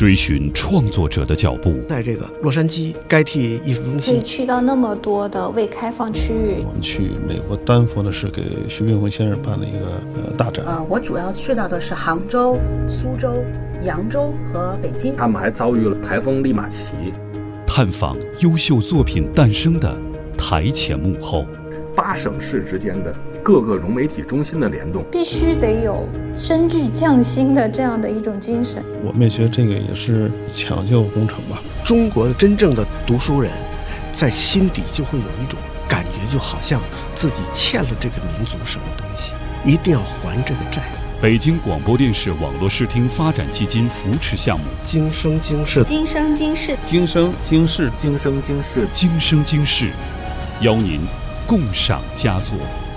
追寻创作者的脚步。 在这个洛杉矶该替艺术中心， 可以去到那么多的未开放区域。 我们去美国丹佛的是给徐冰辉先生办了一个大展。 我主要去到的是杭州、苏州、扬州和北京。 他们还遭遇了台风利马奇。 探访优秀作品诞生的台前幕后 ，8省市之间的各个融媒体中心的联动， 必须得有深具匠心的这样的一种精神。 我们也觉得这个也是抢救工程吧。 中国的真正的读书人在心底就会有一种感觉，就好像自己欠了这个民族什么东西，一定要还这个债。 北京广播电视网络视听发展基金扶持项目， 今生今世， 今生今世， 今生今世， 今生今世， 今生今世，邀您共赏佳作。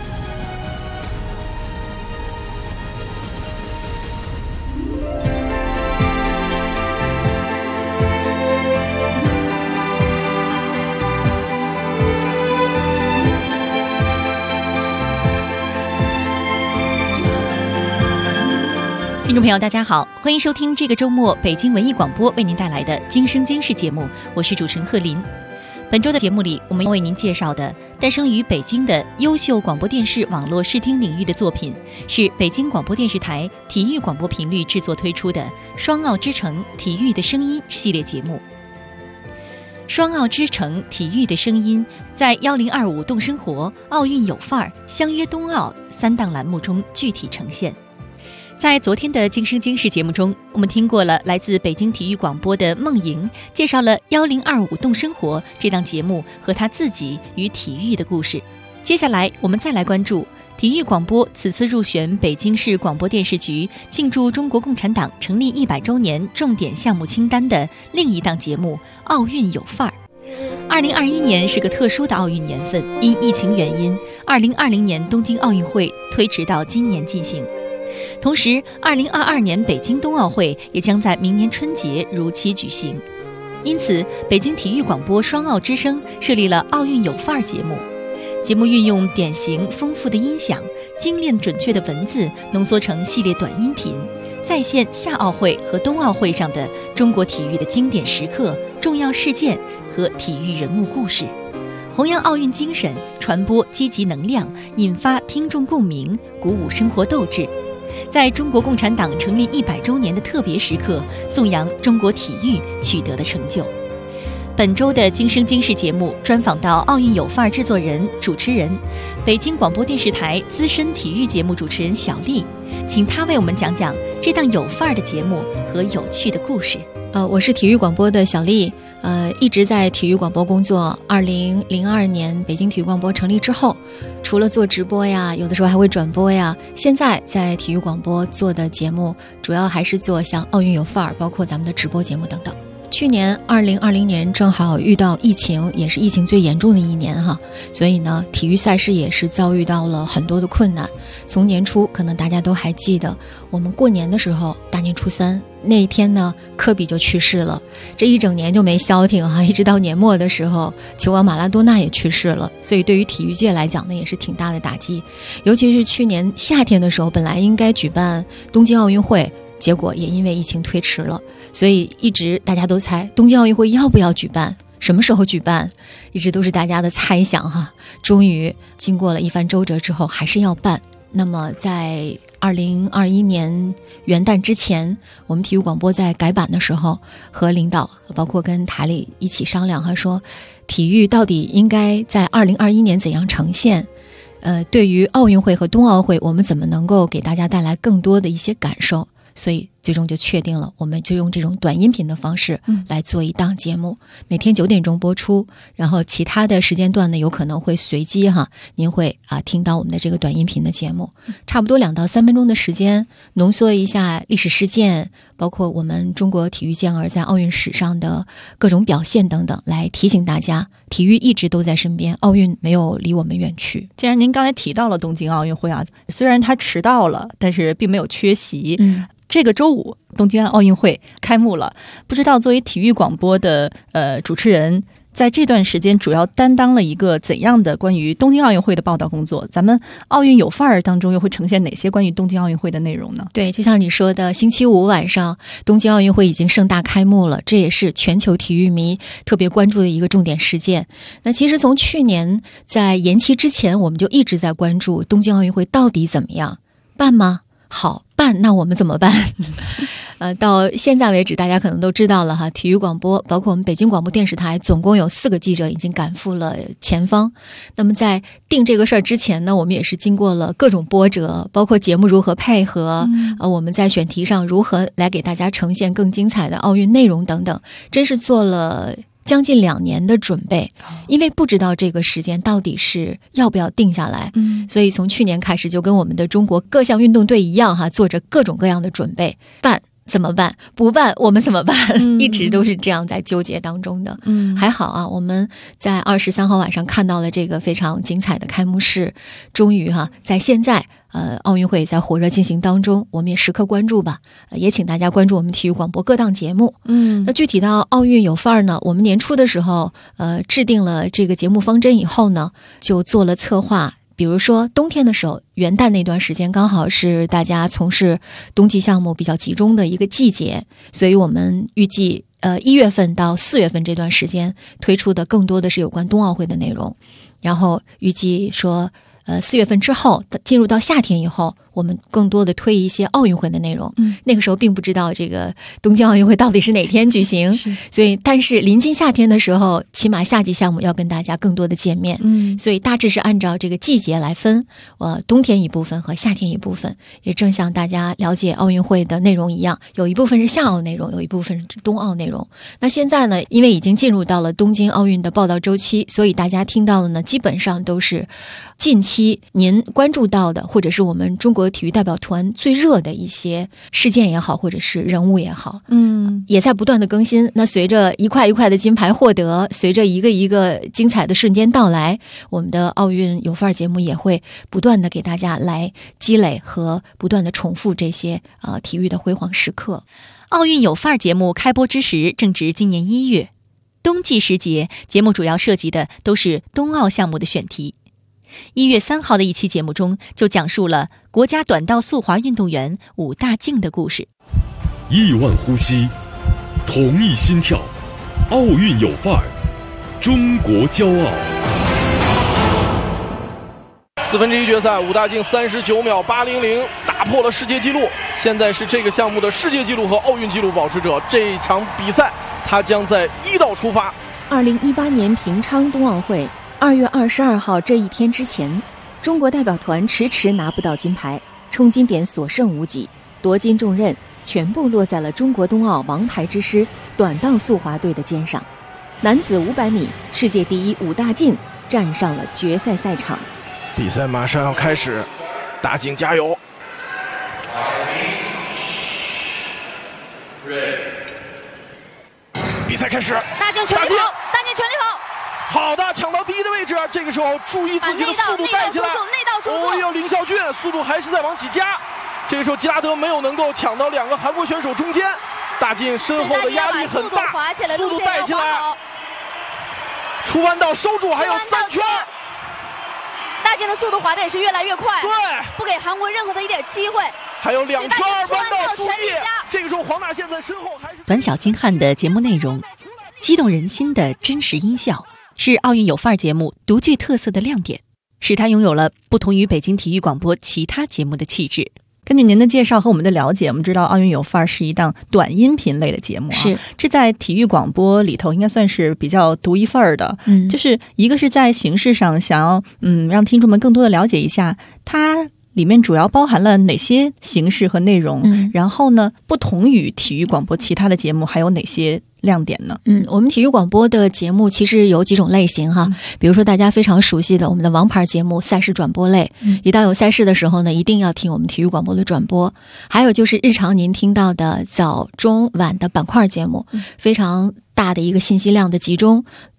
听众朋友大家好，欢迎收听这个周末北京文艺广播为您带来的今生今世节目，我是主持人贺林。本周的节目里，我们为您介绍的诞生于北京的优秀广播电视网络视听领域的作品，是北京广播电视台体育广播频率制作推出的双奥之城体育的声音系列节目。双奥之城体育的声音在1025动生活、奥运有范儿、相约冬奥3档栏目中具体呈现。在昨天的今生今世节目中，我们听过了来自北京体育广播的孟莹介绍了1025动生活这档节目和他自己与体育的故事。接下来我们再来关注体育广播此次入选北京市广播电视局庆祝中国共产党成立100周年重点项目清单的另一档节目奥运有范儿。2021年是个特殊的奥运年份，因疫情原因2020年东京奥运会推迟到今年进行，同时2022年北京冬奥会也将在明年春节如期举行。因此北京体育广播双奥之声设立了奥运有范儿节目。节目运用典型丰富的音响、精炼准确的文字浓缩成系列短音频，再现夏奥会和冬奥会上的中国体育的经典时刻、重要事件和体育人物故事，弘扬奥运精神，传播积极能量，引发听众共鸣，鼓舞生活斗志。在中国共产党成立100周年的特别时刻，颂扬中国体育取得的成就。本周的今生今世节目专访到奥运有范儿制作人、主持人，北京广播电视台资深体育节目主持人小丽，请她为我们讲讲这档有范儿的节目和有趣的故事。 我是体育广播的小丽，一直在体育广播工作。2002年北京体育广播成立之后，除了做直播呀，有的时候还会转播呀。现在在体育广播做的节目，主要还是做像奥运有范儿，包括咱们的直播节目等等。去年2020年正好遇到疫情，也是疫情最严重的一年哈，所以呢，体育赛事也是遭遇到了很多的困难。从年初，可能大家都还记得，我们过年的时候，大年初3那一天呢，科比就去世了，这一整年就没消停哈，一直到年末的时候，球王马拉多纳也去世了，所以对于体育界来讲呢，也是挺大的打击。尤其是去年夏天的时候，本来应该举办东京奥运会，结果也因为疫情推迟了，所以一直大家都猜东京奥运会要不要举办，什么时候举办，一直都是大家的猜想哈。终于经过了一番周折之后，还是要办。那么在2021年元旦之前，我们体育广播在改版的时候，和领导包括跟台里一起商量，他说体育到底应该在2021年怎样呈现，对于奥运会和冬奥会，我们怎么能够给大家带来更多的一些感受，所以最终就确定了，我们就用这种短音频的方式来做一档节目，每天9点钟播出，然后其他的时间段呢，有可能会随机哈，您会听到我们的这个短音频的节目，差不多2到3分钟的时间，浓缩一下历史事件，包括我们中国体育健儿在奥运史上的各种表现等等，来提醒大家，体育一直都在身边，奥运没有离我们远去。 既然您刚才提到了东京奥运会虽然它迟到了，但是并没有缺席。这个周五东京奥运会开幕了，不知道作为体育广播的主持人， 在这段时间主要担当了一个怎样的关于东京奥运会的报道工作？咱们奥运有范儿当中又会呈现哪些关于东京奥运会的内容呢？ 对，就像你说的，星期五晚上东京奥运会已经盛大开幕了，这也是全球体育迷特别关注的一个重点事件。那其实从去年在延期之前，我们就一直在关注东京奥运会到底怎么样办吗？好办，那我们怎么办？到现在为止，大家可能都知道了哈，体育广播包括我们北京广播电视台总共有4个记者已经赶赴了前方。那么在定这个事儿之前呢，我们也是经过了各种波折，包括节目如何配合，我们在选题上如何来给大家呈现更精彩的奥运内容等等，真是做了将近2年的准备，因为不知道这个时间到底是要不要定下来，所以从去年开始就跟我们的中国各项运动队一样哈，做着各种各样的准备，办怎么办？不办我们怎么办？一直都是这样在纠结当中的。还好啊，我们在23号晚上看到了这个非常精彩的开幕式，终于在现在奥运会在火热进行当中，我们也时刻关注吧，也请大家关注我们体育广播各档节目。那具体到奥运有范儿呢，我们年初的时候制定了这个节目方针以后呢，就做了策划。比如说冬天的时候，元旦那段时间刚好是大家从事冬季项目比较集中的一个季节，所以我们预计1月份到4月份这段时间推出的更多的是有关冬奥会的内容，然后预计说4月份之后进入到夏天以后，我们更多的推一些奥运会的内容。那个时候并不知道这个东京奥运会到底是哪天举行，所以但是临近夏天的时候，起码夏季项目要跟大家更多的见面。所以大致是按照这个季节来分，冬天一部分和夏天一部分，也正像大家了解奥运会的内容一样，有一部分是夏奥内容，有一部分是冬奥内容。那现在呢，因为已经进入到了东京奥运的报道周期，所以大家听到的呢，基本上都是近期您关注到的，或者是我们中国体育代表团最热的一些事件也好，或者是人物也好，也在不断的更新。那随着一块一块的金牌获得，随着一个一个精彩的瞬间到来，我们的奥运有范儿节目也会不断的给大家来积累和不断的重复这些体育的辉煌时刻。 奥运有范儿节目开播之时正值今年1月，冬季时节，节目主要涉及的都是冬奥项目的选题。1月3号的一期节目中，就讲述了国家短道速滑运动员武大靖的故事。 亿万呼吸，同一心跳，奥运有范儿，中国骄傲。 1/4决赛，武大靖39秒800打破了世界纪录，现在是这个项目的世界纪录和奥运纪录保持者。这一场比赛，他将在1道出发。 2018年平昌冬奥会2月22号这一天之前，中国代表团迟迟拿不到金牌，冲金点所剩无几，夺金重任全部落在了中国冬奥王牌之师短道速滑队的肩上。男子500米，世界第一武大靖站上了决赛赛场。 比赛马上要开始，大靖加油！比赛开始， 大靖全力跑，大靖全力跑。 好的，抢到第一的位置，这个时候注意自己的速度带起来。哦哟，林孝俊速度还是在往起加。这个时候吉拉德没有能够抢到2个韩国选手中间，大靖身后的压力很大，速度带起来。出弯道收住，还有3圈。 大靖的速度滑的也是越来越快， 对， 不给韩国任何的一点机会。 还有2圈弯道，注意！这个时候黄大宪在身后还是短小精悍的节目内容，激动人心的真实音效，是奥运有范儿节目独具特色的亮点，使它拥有了不同于北京体育广播其他节目的气质。 根据您的介绍和我们的了解，我们知道奥运有范儿是一档短音频类的节目是这在体育广播里头应该算是比较独一份儿的。就是一个是在形式上想要让听众们更多的了解一下它里面主要包含了哪些形式和内容，然后呢不同于体育广播其他的节目还有哪些亮点呢？ 我们体育广播的节目其实有几种类型哈，比如说大家非常熟悉的我们的王牌节目赛事转播类，一到有赛事的时候呢，一定要听我们体育广播的转播。还有就是日常您听到的早中晚的板块节目，非常大的一个信息量的集中。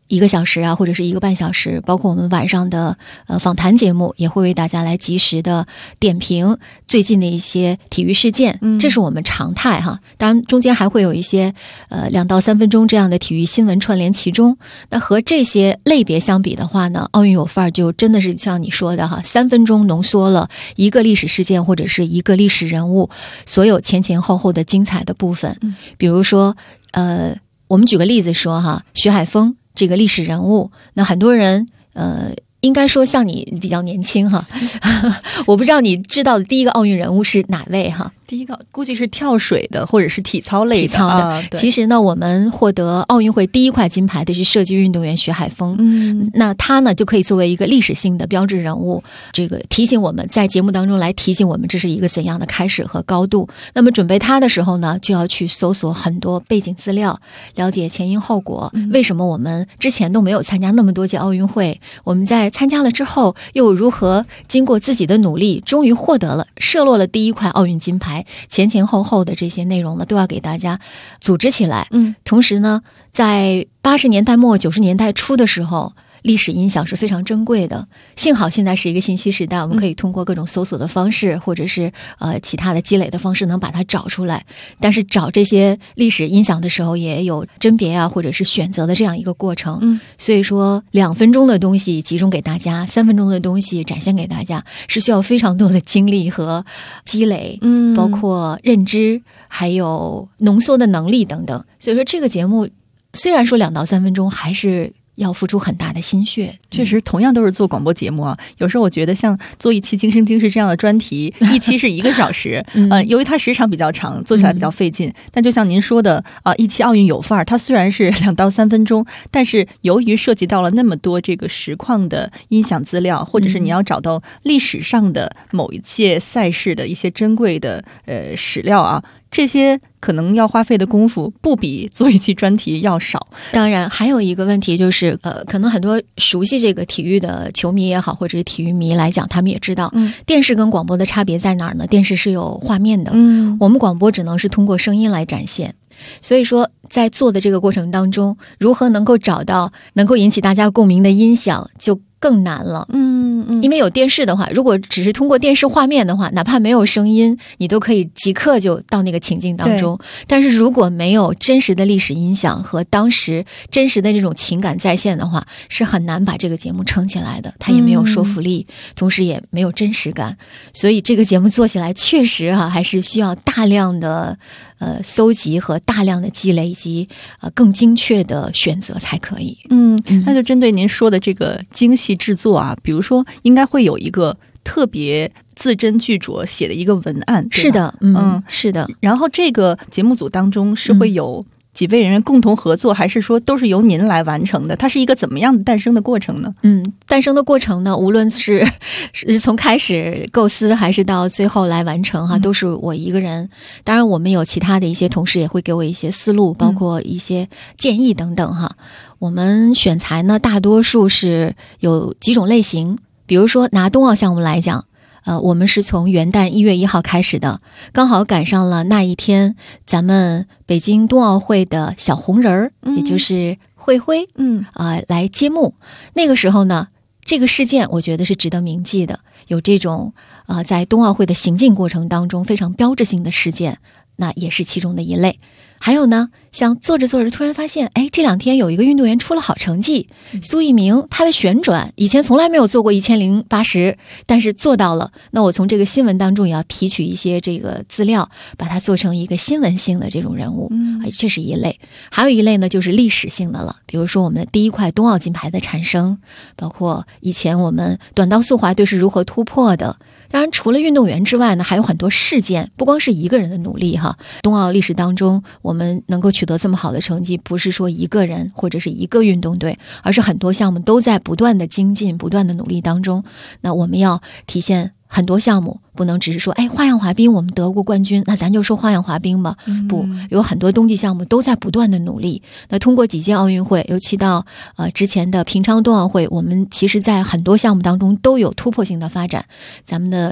1个小时啊，或者是1个半小时，包括我们晚上的访谈节目，也会为大家来及时的点评最近的一些体育事件，这是我们常态哈。当然中间还会有一些2到3分钟这样的体育新闻串联其中。那和这些类别相比的话呢，奥运有范儿就真的是像你说的哈，3分钟浓缩了一个历史事件或者是一个历史人物所有前前后后的精彩的部分。比如说我们举个例子说哈，徐海峰这个历史人物，那很多人应该说像你比较年轻哈，我不知道你知道的第一个奥运人物是哪位哈？ 第一个估计是跳水的或者是体操类的。 体操的，其实呢，我们获得奥运会第1块金牌的是射击运动员徐海峰。那他呢就可以作为一个历史性的标志人物，这个提醒我们在节目当中来提醒我们这是一个怎样的开始和高度。那么准备他的时候呢，就要去搜索很多背景资料，了解前因后果，为什么我们之前都没有参加那么多届奥运会，我们在参加了之后又如何经过自己的努力终于获得了射落了第1块奥运金牌，前前后后的这些内容呢都要给大家组织起来。同时呢，在80年代末90年代初的时候，历史音响是非常珍贵的。幸好现在是一个信息时代，我们可以通过各种搜索的方式，或者是其他的积累的方式，能把它找出来。但是找这些历史音响的时候，也有甄别啊，或者是选择的这样一个过程。所以说2分钟的东西集中给大家，3分钟的东西展现给大家，是需要非常多的精力和积累，包括认知，还有浓缩的能力等等。所以说这个节目虽然说2到3分钟，还是要付出很大的心血。 确实同样都是做广播节目啊，有时候我觉得像做一期今生今世这样的专题，一期是1个小时由于它时长比较长，做起来比较费劲。但就像您说的一期奥运有范儿，它虽然是2到3分钟，但是由于涉及到了那么多这个实况的音响资料，或者是你要找到历史上的某一届赛事的一些珍贵的史料啊，这些可能要花费的功夫不比做一期专题要少。 当然还有一个问题就是可能很多熟悉这个体育的球迷也好，或者是体育迷来讲，他们也知道电视跟广播的差别在哪儿呢？电视是有画面的，我们广播只能是通过声音来展现。所以说在做的这个过程当中，如何能够找到能够引起大家共鸣的音响就更难了。因为有电视的话，如果只是通过电视画面的话，哪怕没有声音，你都可以即刻就到那个情境当中。但是如果没有真实的历史音响和当时真实的这种情感在线的话，是很难把这个节目撑起来的，它也没有说服力，同时也没有真实感。所以这个节目做起来确实还是需要大量的搜集和大量的积累，以及更精确的选择才可以。 那就针对您说的这个精细制作啊，比如说应该会有一个特别字斟句酌写的一个文案。 是的，是的。 然后这个节目组当中是会有几位人员共同合作，还是说都是由您来完成的？它是一个怎么样的诞生的过程呢？ 诞生的过程呢，无论是从开始构思还是到最后来完成都是我一个人。当然我们有其他的一些同事也会给我一些思路，包括一些建议等等我们选材呢，大多数是有几种类型。比如说拿冬奥项目来讲，我们是从元旦1月1号开始的，刚好赶上了那一天咱们北京冬奥会的小红人儿，也就是慧慧来揭幕。那个时候呢，这个事件我觉得是值得铭记的，有这种在冬奥会的行进过程当中非常标志性的事件，那也是其中的一类。还有呢，像做着做着突然发现，这2天有一个运动员出了好成绩，苏翊鸣，他的旋转以前从来没有做过1080，但是做到了。那我从这个新闻当中也要提取一些这个资料，把它做成一个新闻性的这种人物，这是一类。还有一类呢，就是历史性的了，比如说我们的第1块冬奥金牌的产生，包括以前我们短道速滑队是如何突破的。当然除了运动员之外呢，还有很多事件，不光是一个人的努力冬奥历史当中，我们能够取得这么好的成绩，不是说一个人或者是一个运动队，而是很多项目都在不断的精进，不断的努力当中。那我们要体现很多项目，不能只是说花样滑冰我们得过冠军，那咱就说花样滑冰吧。不，有很多冬季项目都在不断的努力。那通过几届奥运会，尤其到之前的平昌冬奥会，我们其实在很多项目当中都有突破性的发展。咱们的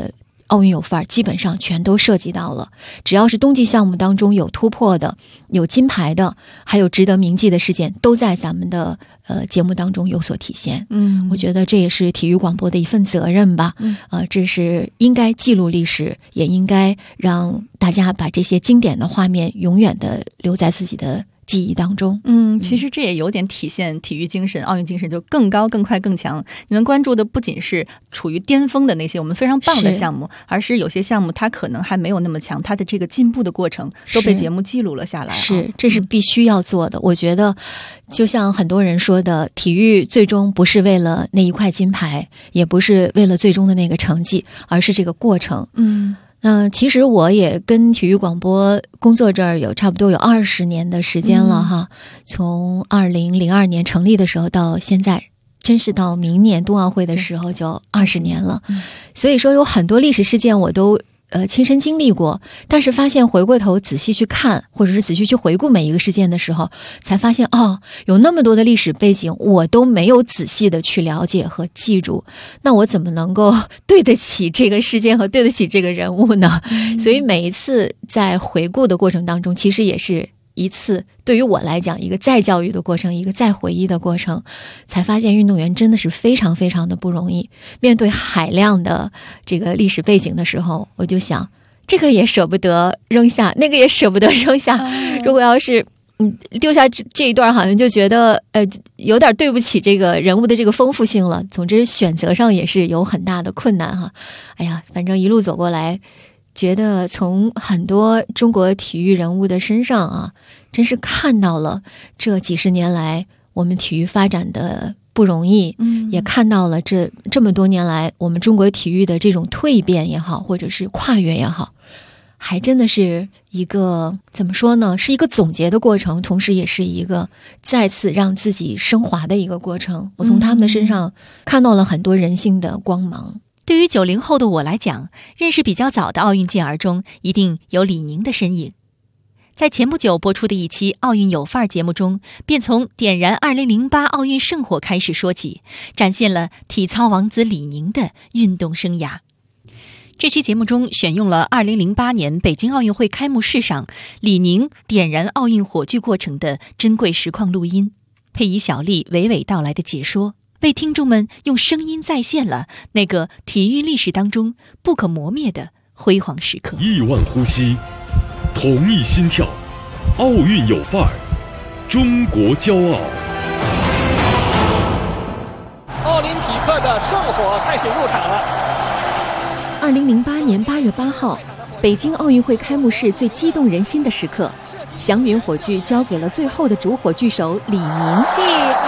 奥运有范儿基本上全都涉及到了，只要是冬季项目当中有突破的、有金牌的，还有值得铭记的事件，都在咱们的节目当中有所体现。我觉得这也是体育广播的一份责任吧。这是应该记录历史，也应该让大家把这些经典的画面永远的留在自己的记忆当中。 其实这也有点体现体育精神，奥运精神就更高、更快、更强。你们关注的不仅是处于巅峰的那些我们非常棒的项目，而是有些项目它可能还没有那么强，它的这个进步的过程都被节目记录了下来。 这是必须要做的。我觉得就像很多人说的，体育最终不是为了那一块金牌，也不是为了最终的那个成绩，而是这个过程。其实我也跟体育广播工作这儿有差不多有20年的时间了哈，从2002年成立的时候到现在，真是到明年冬奥会的时候就20年了。所以说有很多历史事件我都亲身经历过，但是发现回过头仔细去看，或者是仔细去回顾每一个事件的时候，才发现有那么多的历史背景我都没有仔细的去了解和记住，那我怎么能够对得起这个事件和对得起这个人物呢？所以每一次在回顾的过程当中，其实也是一次对于我来讲一个再教育的过程，一个再回忆的过程，才发现运动员真的是非常非常的不容易。面对海量的这个历史背景的时候，我就想这个也舍不得扔下，那个也舍不得扔下。如果要是丢下这一段，好像就觉得有点对不起这个人物的这个丰富性了。总之选择上也是有很大的困难哈。哎呀，反正一路走过来，觉得从很多中国体育人物的身上啊，真是看到了这几十年来我们体育发展的不容易，也看到了这么多年来我们中国体育的这种蜕变也好，或者是跨越也好，还真的是一个怎么说呢，是一个总结的过程，同时也是一个再次让自己升华的一个过程。我从他们的身上看到了很多人性的光芒。 对于90后的我来讲，认识比较早的奥运健儿中一定有李宁的身影。在前不久播出的一期《奥运有范儿》节目中，便从点燃2008奥运圣火开始说起，展现了体操王子李宁的运动生涯。这期节目中选用了2008年北京奥运会开幕式上李宁点燃奥运火炬过程的珍贵实况录音，配以小丽娓娓道来的解说，为听众们用声音再现了那个体育历史当中不可磨灭的辉煌时刻。 亿万呼吸，同一心跳，奥运有范儿，中国骄傲。 奥林匹克的圣火开始入场了。 2008年8月8号，北京奥运会开幕式最激动人心的时刻，祥云火炬交给了最后的主火炬手李宁。 第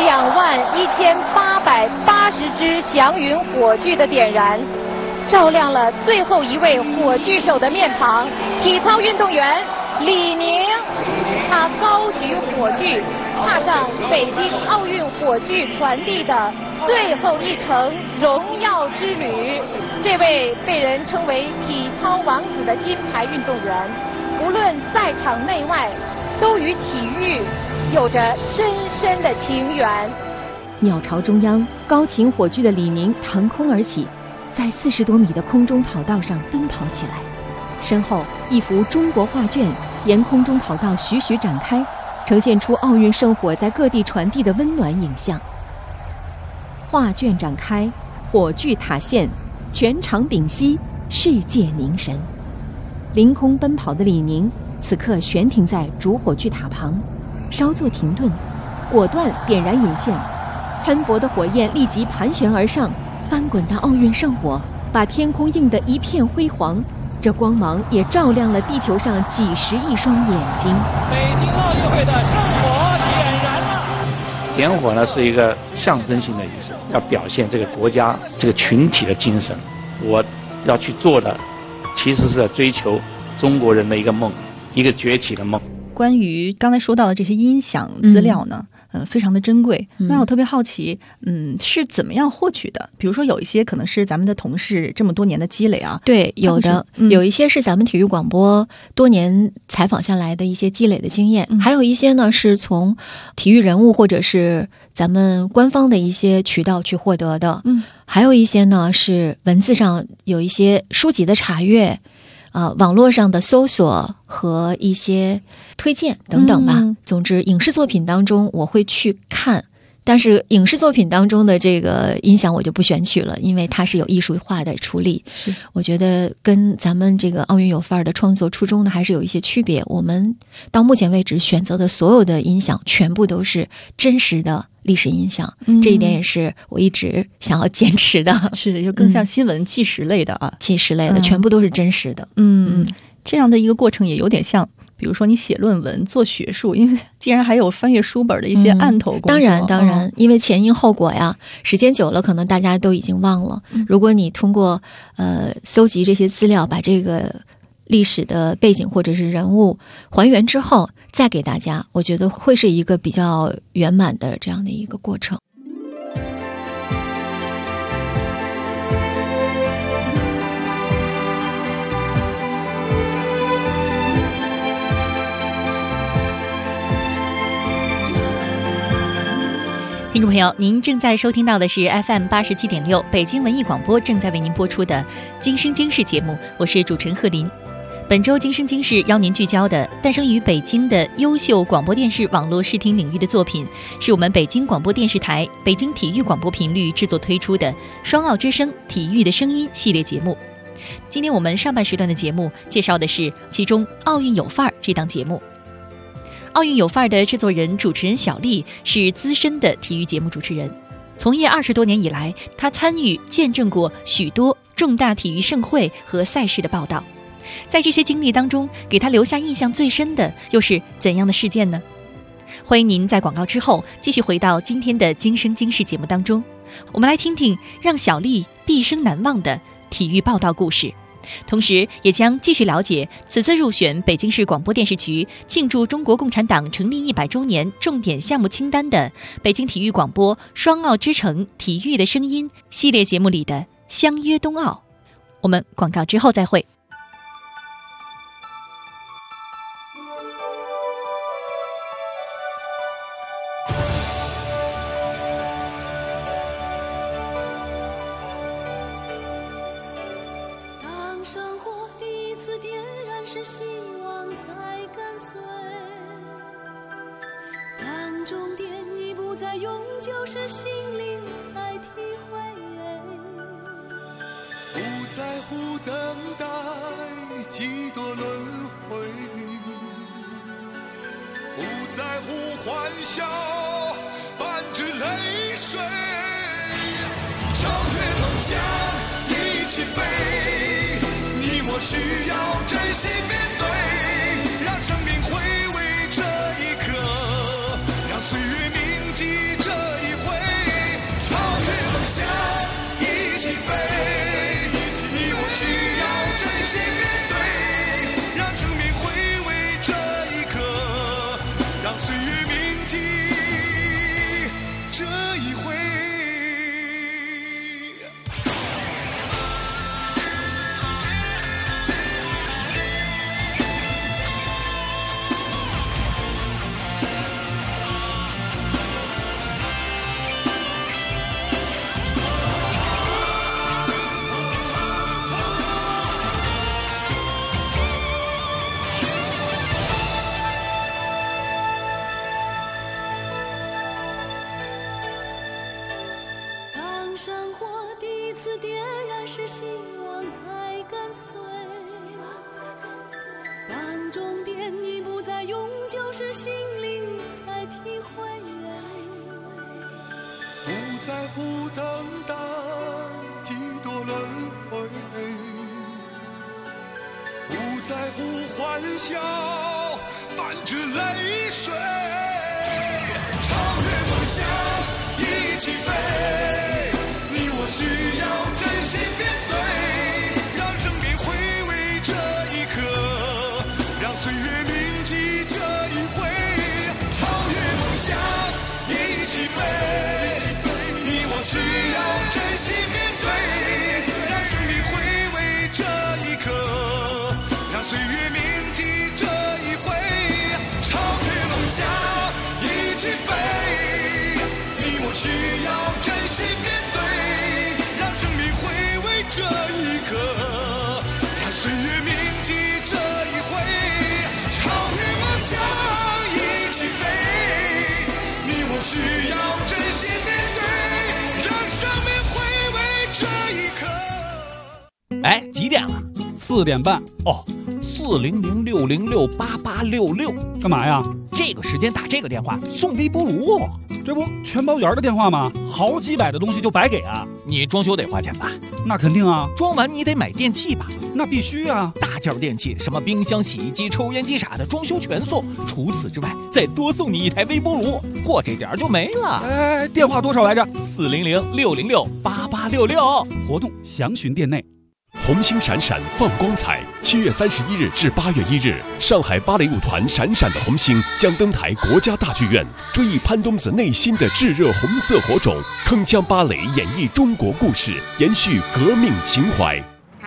21880支祥云火炬的点燃，照亮了最后一位火炬手的面庞——体操运动员李宁。他高举火炬，踏上北京奥运火炬传递的最后一程荣耀之旅。这位被人称为体操王子的金牌运动员，无论在场内外，都与体育有着深深的情缘。 鸟巢中央，高擎火炬的李宁腾空而起，在40多米的空中跑道上奔跑起来。身后一幅中国画卷沿空中跑道徐徐展开，呈现出奥运圣火在各地传递的温暖影像。画卷展开，火炬塔现，全场屏息，世界凝神。凌空奔跑的李宁此刻悬停在主火炬塔旁，稍作停顿，果断点燃引线，喷薄的火焰立即盘旋而上，翻滚的奥运圣火把天空映得一片辉煌，这光芒也照亮了地球上几十亿双眼睛。 北京奥运会的圣火点燃了。 点火呢是一个象征性的仪式，要表现这个国家这个群体的精神。我要去做的其实是在追求中国人的一个梦，一个崛起的梦。 关于刚才说到的这些音响资料呢， 非常的珍贵。那我特别好奇，是怎么样获取的？比如说有一些可能是咱们的同事这么多年的积累啊， 对，有的，有一些是咱们体育广播多年采访下来的一些积累的经验，还有一些呢是从体育人物或者是咱们官方的一些渠道去获得的，还有一些呢是文字上有一些书籍的查阅，网络上的搜索和一些推荐等等吧。总之，影视作品当中我会去看，但是影视作品当中的这个音响我就不选取了，因为它是有艺术化的处理。 是， 我觉得跟咱们这个奥运有范儿的创作初衷呢还是有一些区别。我们到目前为止选择的所有的音响全部都是真实的历史音响，这一点也是我一直想要坚持的。 是，就更像新闻纪实类的啊， 纪实类的，全部都是真实的。 这样的一个过程也有点像，比如说你写论文做学术，因为既然还有翻阅书本的一些案头工作。 当然，因为前因后果呀，时间久了可能大家都已经忘了。如果你通过搜集这些资料，把这个历史的背景或者是人物还原之后再给大家，我觉得会是一个比较圆满的这样的一个过程。 听众朋友，您正在收听到的是 FM87.6 北京文艺广播正在为您播出的今生今世节目，我是主持人贺林。本周今生今世邀您聚焦的诞生于北京的优秀广播电视网络视听领域的作品，是我们北京广播电视台北京体育广播频率制作推出的双奥之声体育的声音系列节目。今天我们上半时段的节目介绍的是其中奥运有范儿这档节目。奥运有范儿的制作人主持人小丽是资深的体育节目主持人，从业20多年以来，她参与见证过许多重大体育盛会和赛事的报道。在这些经历当中，给她留下印象最深的又是怎样的事件呢？欢迎您在广告之后继续回到今天的今生今世节目当中，我们来听听让小丽毕生难忘的体育报道故事。同时也将继续了解此次入选北京市广播电视局庆祝中国共产党成立100周年重点项目清单的北京体育广播双奥之城体育的声音系列节目里的相约冬奥。我们广告之后再会。 是希望才跟随，当终点已不再永久，是心灵才体会。 不在乎等待几多轮回，不在乎欢笑伴着泪水，超越梦想一起飞，你我需要真心面对，让生命回味这一刻，让岁月铭记这一回，超越梦想一起飞，你我需要真心面对，让生命回味这一刻，让岁月铭记这一回。 生活第一次点燃，是希望才跟随，当终点已不再永久，是心灵才体会。 不在乎等待几多轮回，不在乎欢笑伴着泪水，超越梦想一起飞，需要真心面对，让生命回味这一刻，让岁月铭记这一回，超越梦想一珍惜面对，让生命回味这一刻，让岁月铭记这一回，超越梦想一起飞，你我需要珍惜面对，让生命回味这一刻，让岁月铭记这一回，超越梦想一起飞，你我需要珍惜面对，让生命回味这一刻。 哎，几点了？4点半。哦，400-606-8866， 干嘛呀？ 这个时间打这个电话送微波炉， 这不全包圆的电话吗？好几百的东西就白给啊！ 你装修得花钱吧？ 那肯定啊！ 装完你得买电器吧？ 那必须啊！ 大件电器，什么冰箱、洗衣机、抽烟机啥的，装修全送。除此之外，再多送你一台微波炉，过这点就没了。 哎，电话多少来着 ？400-606-8866， 活动详询店内。 红星闪闪放光彩，7月31日至8月1日，上海芭蕾舞团闪闪的红星将登台国家大剧院，追忆潘冬子内心的炙热红色火种，铿锵芭蕾演绎中国故事，延续革命情怀。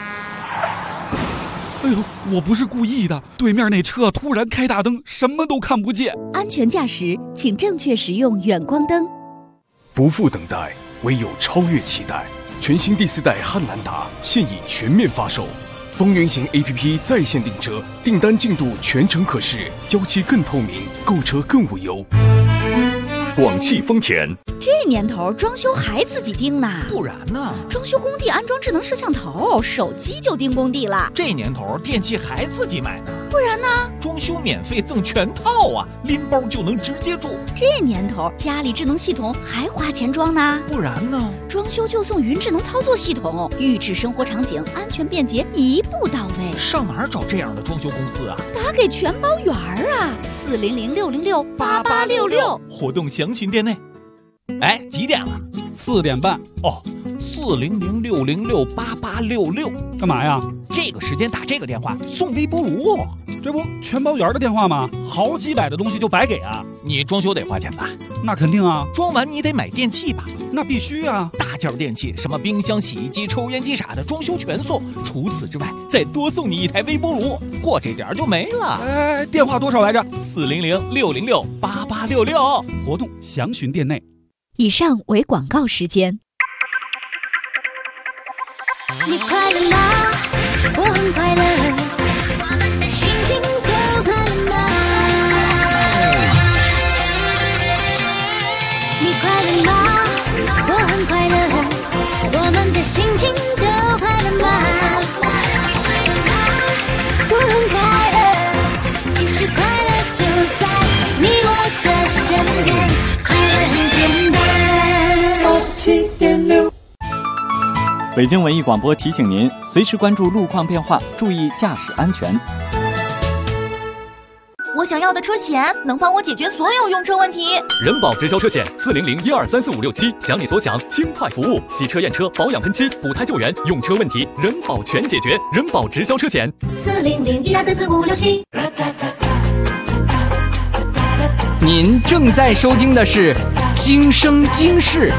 哎呦，我不是故意的，对面那车突然开大灯，什么都看不见。 安全驾驶，请正确使用远光灯。 不负等待，唯有超越期待。全新第4代汉兰达现已全面发售，风云行 APP 在线订车，订单进度全程可视，交期更透明，购车更无忧。 广汽丰田， 这年头装修还自己盯呢？ 不然呢？ 装修工地安装智能摄像头，手机就盯工地了。 这年头电器还自己买呢？ 不然呢？ 装修免费赠全套啊，拎包就能直接住。 这年头家里智能系统还花钱装呢？ 不然呢？ 装修就送云智能操作系统，预制生活场景，安全便捷，一步到位。 上哪儿找这样的装修公司啊？ 打给全包圆啊，400-606-8866， 活动详询店内。哎，几点了 ？4点半。 哦，400-606-8866， 干嘛呀？ 这个时间打这个电话送微波炉， 这不全包圆的电话吗？好几百的东西就白给啊！ 你装修得花钱吧？ 那肯定啊！ 装完你得买电器吧？ 那必须啊！ 大件电器，什么冰箱、洗衣机、抽烟机啥的，装修全送。除此之外，再多送你一台微波炉，过这点就没了。 哎，电话多少来着 ？400-606-8866， 活动详询店内。 以上为广告时间。 你快乐吗？我很快乐，我们的心情都快乐吗？你快乐吗？我很快乐，我们的心情都快乐吗？我很快乐，其实快乐就在你我的身边，快乐很简单。7.6 北京文艺广播提醒您，随时关注路况变化，注意驾驶安全。 我想要的车险能帮我解决所有用车问题。 人保直销车险400-1234567，想你所想，轻快服务，洗车验车、保养喷漆、补胎救援，用车问题人保全解决。人保直销车险 400-1234567。 您正在收听的是《今生今世》。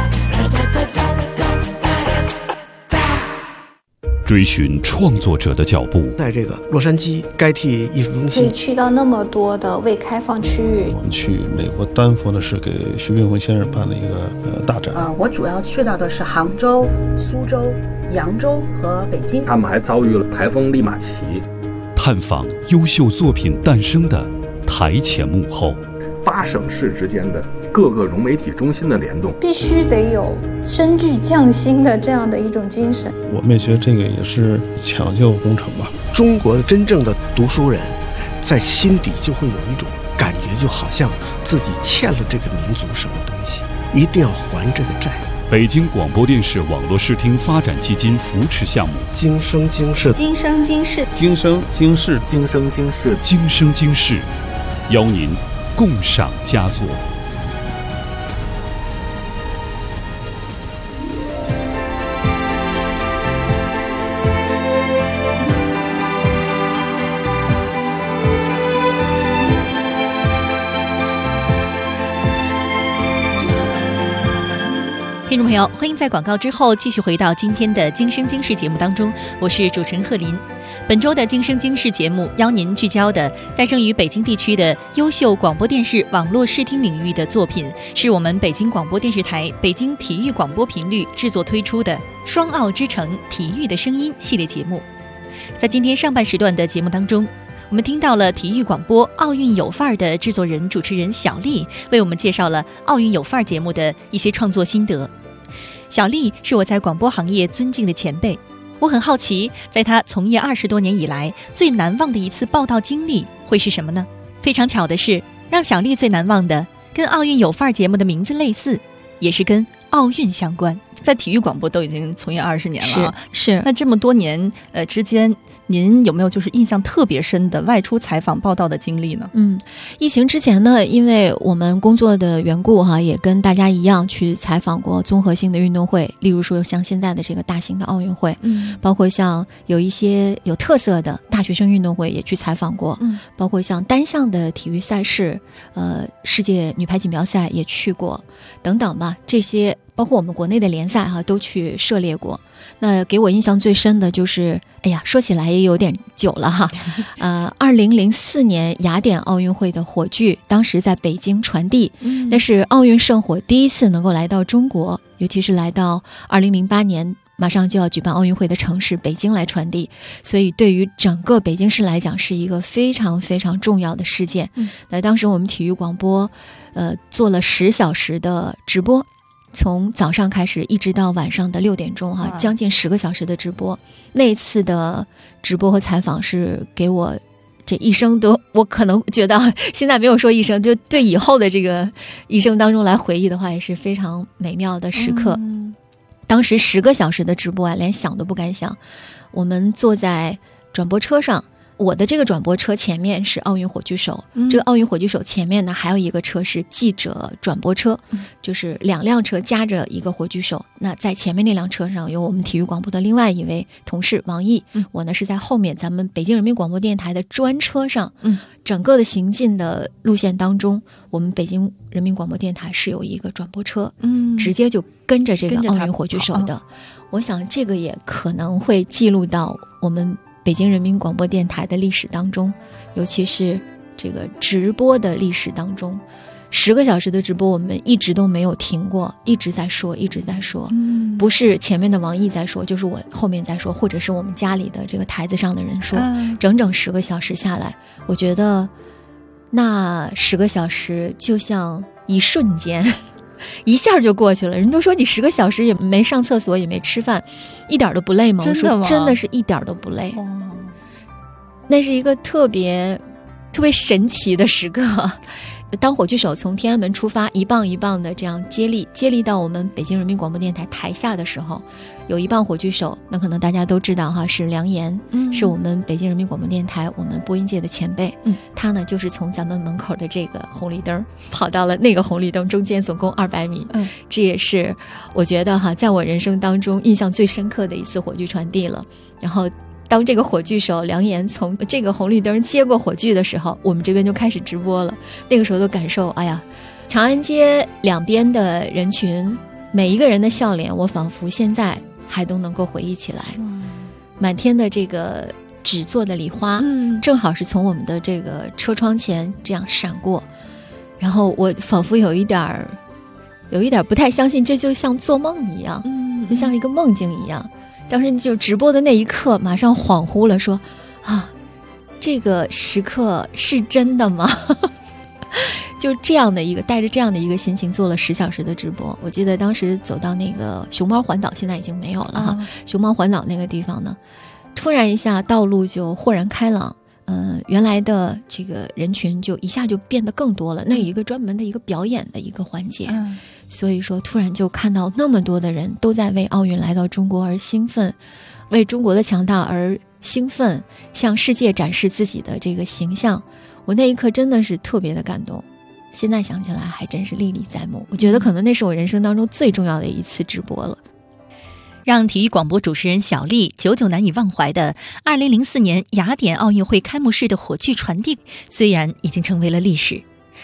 追寻创作者的脚步， 在这个洛杉矶该替艺术中心， 可以去到那么多的未开放区域。 我们去美国丹佛的是给徐冰辉先生办了一个大展。 我主要去到的是杭州、苏州、扬州和北京。 他们还遭遇了台风利马奇， 探访优秀作品诞生的台前幕后 ，8省市之间的各个融媒体中心的联动， 必须得有深具匠心的这样的一种精神。 我们也觉得这个也是抢救工程吧。 中国真正的读书人，在心底就会有一种感觉，就好像自己欠了这个民族什么东西，一定要还这个债。 北京广播电视网络视听发展基金扶持项目， 今生今世， 今生今世， 今生今世， 今生今世， 今生今世，邀您共赏佳作。 听众朋友，欢迎在广告之后继续回到今天的《今生今世》节目当中，我是主持人贺琳。本周的《今生今世》节目邀您聚焦的诞生于北京地区的优秀广播电视网络视听领域的作品，是我们北京广播电视台北京体育广播频率制作推出的《双奥之城体育的声音》系列节目。在今天上半时段的节目当中，我们听到了体育广播奥运有范儿的制作人主持人小丽为我们介绍了奥运有范儿节目的一些创作心得。小丽是我在广播行业尊敬的前辈，我很好奇，在她从业20多年以来，最难忘的一次报道经历会是什么呢？非常巧的是，让小丽最难忘的跟奥运有范儿节目的名字类似，也是跟奥运相关。 在体育广播都已经从业20年了， 是。 那这么多年之间，您有没有就是印象特别深的外出采访报道的经历呢？ 疫情之前呢，因为我们工作的缘故也跟大家一样去采访过综合性的运动会，例如说像现在的这个大型的奥运会，包括像有一些有特色的大学生运动会也去采访过，包括像单项的体育赛事，世界女排锦标赛也去过，等等吧，这些。包括我们国内的联赛都去涉猎过。那给我印象最深的就是，说起来也有点久了2004年雅典奥运会的火炬，当时在北京传递，那是奥运圣火第一次能够来到中国，尤其是来到2008年马上就要举办奥运会的城市北京来传递，所以对于整个北京市来讲是一个非常非常重要的事件。那当时我们体育广播做了10小时的直播，从早上开始一直到晚上的6点钟将近10个小时的直播。那次的直播和采访是给我这一生都，我可能觉得现在没有说一生，就对以后的这个一生当中来回忆的话，也是非常美妙的时刻。当时10个小时的直播连想都不敢想。我们坐在转播车上，我的这个转播车前面是奥运火炬手，这个奥运火炬手前面呢还有一个车是记者转播车，就是2辆车夹着一个火炬手。那在前面那辆车上有我们体育广播的另外一位同事王毅，我呢是在后面咱们北京人民广播电台的专车上。整个的行进的路线当中，我们北京人民广播电台是有一个转播车，直接就跟着这个奥运火炬手的。我想这个也可能会记录到我们北京人民广播电台的历史当中，尤其是这个直播的历史当中，10个小时的直播我们一直都没有停过，一直在说，不是前面的王毅在说，就是我后面在说，或者是我们家里的这个台子上的人说，整整10个小时下来，我觉得那10个小时就像一瞬间一下就过去了。人都说你10个小时也没上厕所也没吃饭，一点都不累吗？ 真的吗？ 我说真的是一点都不累。那是一个特别神奇的时刻。当火炬手从天安门出发，一棒一棒的这样接力到我们北京人民广播电台台下的时候，有一棒火炬手，那可能大家都知道是梁岩，是我们北京人民广播电台我们播音界的前辈。他呢就是从咱们门口的这个红绿灯跑到了那个红绿灯中间，总共200米。这也是我觉得在我人生当中印象最深刻的一次火炬传递了。然后当这个火炬手梁岩从这个红绿灯接过火炬的时候，我们这边就开始直播了。那个时候的感受，长安街两边的人群，每一个人的笑脸，我仿佛现在还都能够回忆起来。满天的这个纸做的礼花，正好是从我们的这个车窗前这样闪过，然后我仿佛有一点不太相信，这就像做梦一样，就像一个梦境一样。当时就直播的那一刻马上恍惚了，说这个时刻是真的吗？就这样的一个带着这样的一个心情做了10小时的直播。我记得当时走到那个熊猫环岛，现在已经没有了熊猫环岛那个地方呢，突然一下道路就豁然开朗，原来的这个人群就一下就变得更多了，那有一个专门的一个表演的一个环节。所以说突然就看到那么多的人都在为奥运来到中国而兴奋，为中国的强大而兴奋，向世界展示自己的这个形象。我那一刻真的是特别的感动，现在想起来还真是历历在目。我觉得可能那是我人生当中最重要的一次直播了。 让体育广播主持人小丽久久难以忘怀的2004年雅典奥运会开幕式的火炬传递，虽然已经成为了历史，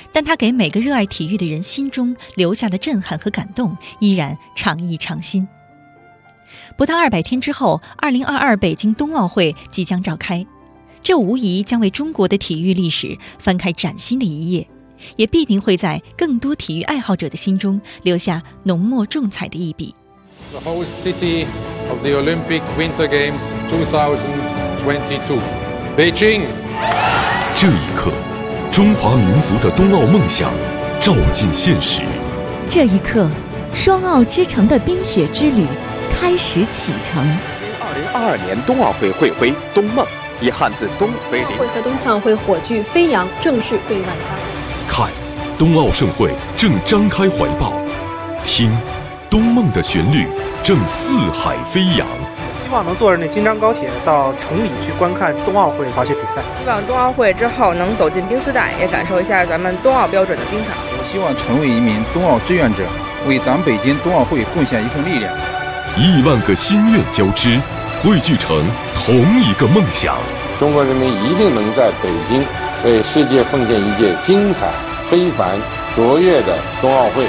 但它给每个热爱体育的人心中留下的震撼和感动依然常忆常新。不到200天之后，2022北京冬奥会即将召开，这无疑将为中国的体育历史翻开崭新的一页，也必定会在更多体育爱好者的心中留下浓墨重彩的一笔。 The host city of the Olympic Winter Games 2022, Beijing。 这一刻，中华民族的冬奥梦想照进现实。 这一刻，双奥之城的冰雪之旅开始启程。 2022年冬奥会会徽冬梦，以汉字冬为零。 会和冬残奥会火炬飞扬正式对外开。 看，冬奥盛会正张开怀抱；听，冬梦的旋律正四海飞扬。 希望能坐着那京张高铁到崇礼去观看冬奥会滑雪比赛。 希望冬奥会之后能走进冰丝带，也感受一下咱们冬奥标准的冰场。 我希望成为一名冬奥志愿者，为咱北京冬奥会贡献一份力量。 亿万个心愿交织，汇聚成同一个梦想。 中国人民一定能在北京为世界奉献一届精彩、非凡、卓越的冬奥会。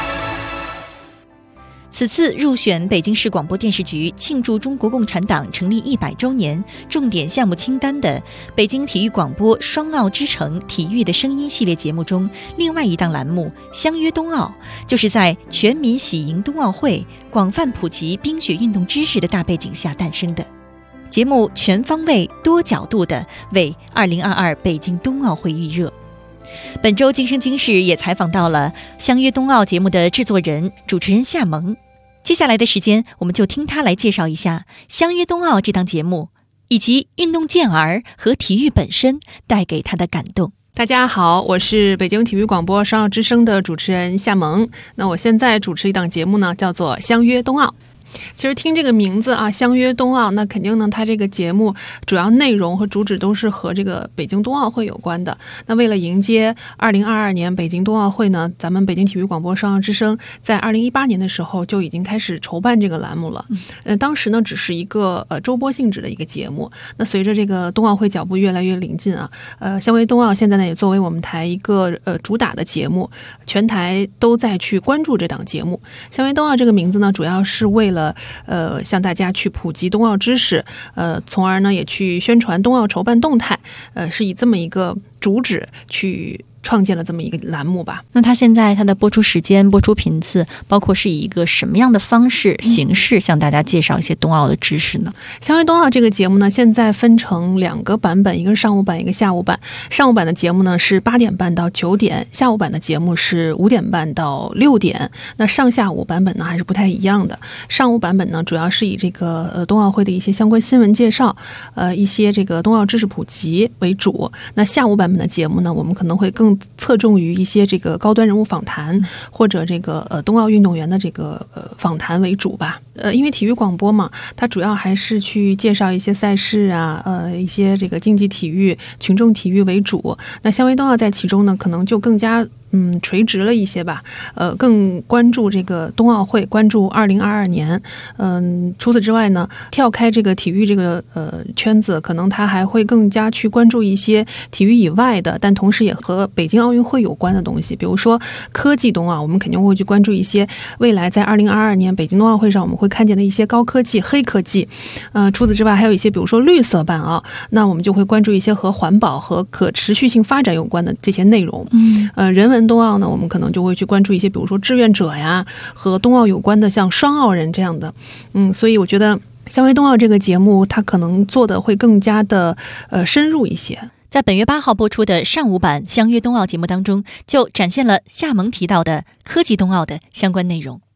此次入选北京市广播电视局庆祝中国共产党成立100周年重点项目清单的北京体育广播双奥之城体育的声音系列节目中，另外一档栏目相约冬奥，就是在全民喜迎冬奥会、广泛普及冰雪运动知识的大背景下诞生的。节目全方位多角度地为2022北京冬奥会预热。本周今生今世也采访到了相约冬奥节目的制作人、主持人夏萌。接下来的时间，我们就听他来介绍一下相约冬奥这档节目，以及运动健儿和体育本身带给他的感动。 大家好，我是北京体育广播双奥之声的主持人夏萌。那我现在主持一档节目呢，叫做相约冬奥。其实听这个名字啊，相约冬奥，那肯定呢，它这个节目主要内容和主旨都是和这个北京冬奥会有关的。那为了迎接2022年北京冬奥会呢，咱们北京体育广播双奥之声在2018年的时候就已经开始筹办这个栏目了。当时呢只是一个周播性质的一个节目。那随着这个冬奥会脚步越来越临近啊，相约冬奥现在呢也作为我们台一个主打的节目，全台都在去关注这档节目。相约冬奥这个名字呢，主要是为了向大家去普及冬奥知识，从而呢也去宣传冬奥筹办动态，是以这么一个主旨去创建了这么一个栏目吧。 那它现在它的播出时间、播出频次，包括是以一个什么样的方式、形式向大家介绍一些冬奥的知识呢？ 相约冬奥这个节目呢，现在分成2个版本，一个是上午版，一个下午版。上午版的节目呢是8点半到9点，下午版的节目是5点半到6点。那上下午版本呢还是不太一样的。上午版本呢主要是以这个冬奥会的一些相关新闻介绍，一些这个冬奥知识普及为主。那下午版本的节目呢，我们可能会更侧重于一些这个高端人物访谈，或者这个冬奥运动员的这个访谈为主吧。因为体育广播嘛，它主要还是去介绍一些赛事啊，一些这个竞技体育、群众体育为主。那相约冬奥在其中呢，可能就更加垂直了一些吧，更关注这个冬奥会，关注2022年。除此之外呢，跳开这个体育这个圈子，可能他还会更加去关注一些体育以外的，但同时也和北京奥运会有关的东西。比如说科技冬奥，我们肯定会去关注一些未来在2022年北京冬奥会上我们会看见的一些高科技、黑科技。除此之外，还有一些比如说绿色办奥，那我们就会关注一些和环保和可持续性发展有关的这些内容。人文冬奥呢，我们可能就会去关注一些比如说志愿者呀，和冬奥有关的像双奥人这样的。所以我觉得相约冬奥这个节目它可能做的会更加的深入一些。 在本月8号播出的上午版相约冬奥节目当中，就展现了夏萌提到的科技冬奥的相关内容。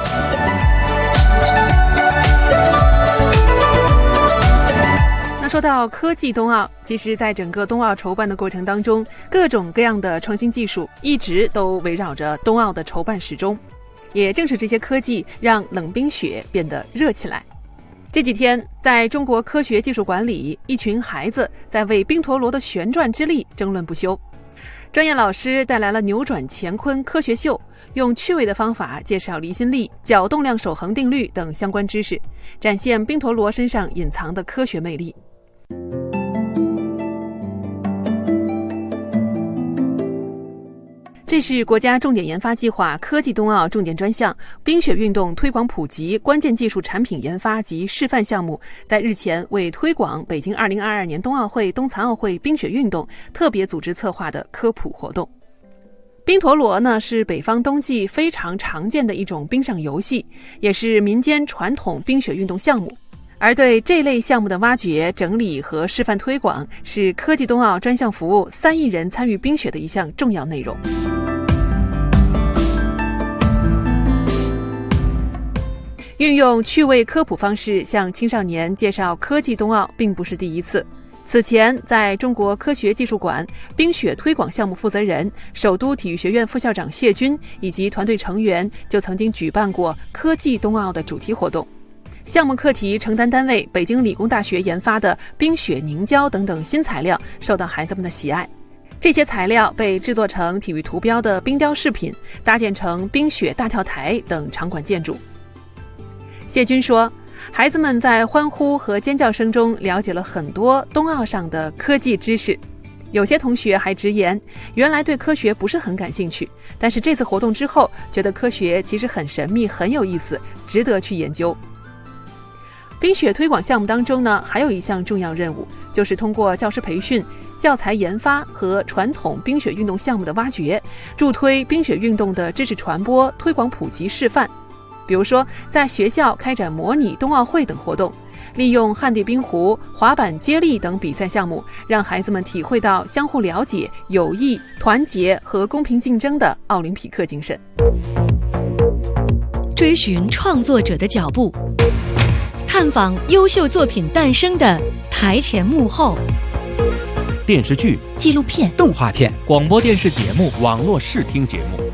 那说到科技冬奥，其实在整个冬奥筹办的过程当中，各种各样的创新技术一直都围绕着冬奥的筹办始终。也正是这些科技让冷冰雪变得热起来。这几天，在中国科学技术馆里，一群孩子在为冰陀螺的旋转之力争论不休。专业老师带来了扭转乾坤科学秀，用趣味的方法介绍离心力、角动量守恒定律等相关知识，展现冰陀螺身上隐藏的科学魅力。 这是国家重点研发计划科技冬奥重点专项冰雪运动推广普及关键技术产品研发及示范项目，在日前为推广北京2022年冬奥会、冬残奥会冰雪运动特别组织策划的科普活动。冰陀螺呢是北方冬季非常常见的一种冰上游戏，也是民间传统冰雪运动项目。而对这类项目的挖掘、整理和示范推广，是科技冬奥专项服务3亿人参与冰雪的一项重要内容。运用趣味科普方式向青少年介绍科技冬奥并不是第一次。此前，在中国科学技术馆冰雪推广项目负责人、首都体育学院副校长谢军以及团队成员就曾经举办过科技冬奥的主题活动。项目课题承担单位北京理工大学研发的冰雪凝胶等等新材料受到孩子们的喜爱。这些材料被制作成体育图标的冰雕饰品，搭建成冰雪大跳台等场馆建筑。谢军说，孩子们在欢呼和尖叫声中了解了很多冬奥上的科技知识。有些同学还直言，原来对科学不是很感兴趣，但是这次活动之后，觉得科学其实很神秘、很有意思，值得去研究。冰雪推广项目当中呢，还有一项重要任务，就是通过教师培训、教材研发和传统冰雪运动项目的挖掘，助推冰雪运动的知识传播、推广普及示范。比如说，在学校开展模拟冬奥会等活动，利用旱地冰壶、滑板接力等比赛项目，让孩子们体会到相互了解、友谊、团结和公平竞争的奥林匹克精神。 追寻创作者的脚步，探访优秀作品诞生的台前幕后。 电视剧、 纪录片、 动画片、广播电视节目、网络视听节目。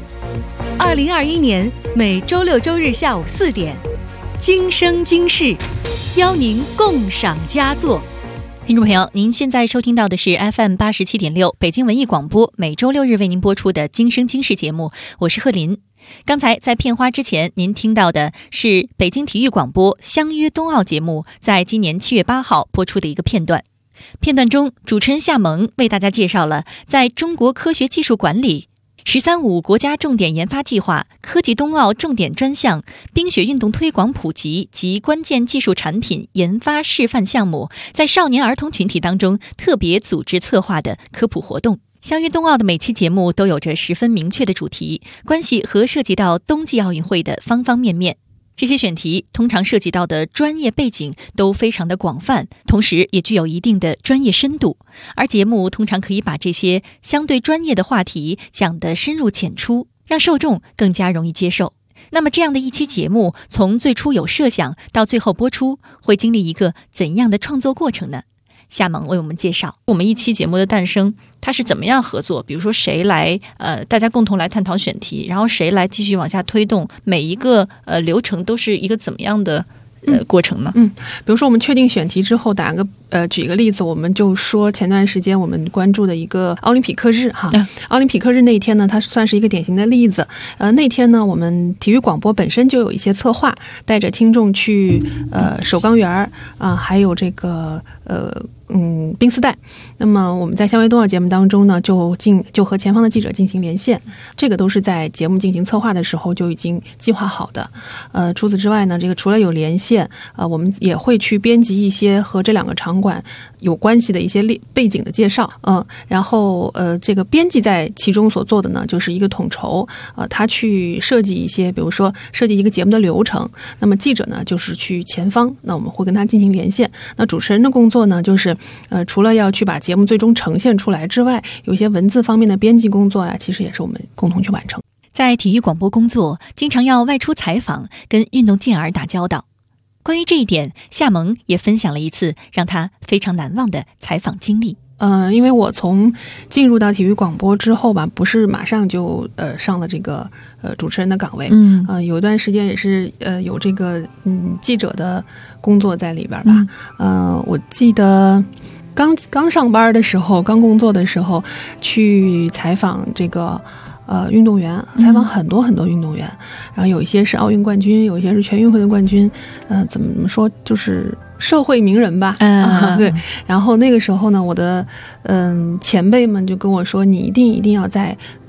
2021年每周六周日下午4点，今生今世，邀您共赏佳作。听众朋友，您现在收听到的是 FM 87.6北京文艺广播每周六日为您播出的今生今世节目，我是贺林。刚才在片花之前，您听到的是北京体育广播相约冬奥节目在今年7月8号播出的一个片段。片段中，主持人夏萌为大家介绍了在中国科学技术馆里“13.5”国家重点研发计划科技冬奥重点专项冰雪运动推广普及及关键技术产品研发示范项目在少年儿童群体当中特别组织策划的科普活动。相约冬奥的每期节目都有着十分明确的主题，关系和涉及到冬季奥运会的方方面面。这些选题通常涉及到的专业背景都非常的广泛，同时也具有一定的专业深度，而节目通常可以把这些相对专业的话题讲得深入浅出，让受众更加容易接受。那么这样的一期节目，从最初有设想到最后播出，会经历一个怎样的创作过程呢？夏萌为我们介绍我们一期节目的诞生，它是怎么样合作，比如说谁来大家共同来探讨选题，然后谁来继续往下推动，每一个流程都是一个怎么样的过程呢？ 比如说我们确定选题之后，举一个例子，我们就说前段时间我们关注的一个奥林匹克日哈，奥林匹克日那一天呢，它算是一个典型的例子。那天呢，我们体育广播本身就有一些策划，带着听众去首钢园还有这个冰丝带。那么我们在相约冬奥节目当中呢，就和前方的记者进行连线，这个都是在节目进行策划的时候就已经计划好的。除此之外呢，这个除了有连线，我们也会去编辑一些和这两个场馆有关系的一些背景的介绍。然后这个编辑在其中所做的呢，就是一个统筹，他去设计一些，比如说设计一个节目的流程。那么记者呢，就是去前方，那我们会跟他进行连线。那主持人的工作呢，就是除了要去把节目最终呈现出来之外，有一些文字方面的编辑工作其实也是我们共同去完成。 在体育广播工作，经常要外出采访，跟运动健儿打交道。关于这一点，夏萌也分享了一次让他非常难忘的采访经历。 因为我从进入到体育广播之后吧，不是马上就上了这个主持人的岗位，有一段时间也是有这个记者的工作在里边吧。我记得刚上班的时候，刚工作的时候，去采访这个运动员，采访很多很多运动员，然后有一些是奥运冠军，有一些是全运会的冠军，怎么说就是社会名人吧。对。然后那个时候呢，我的前辈们就跟我说，你一定要在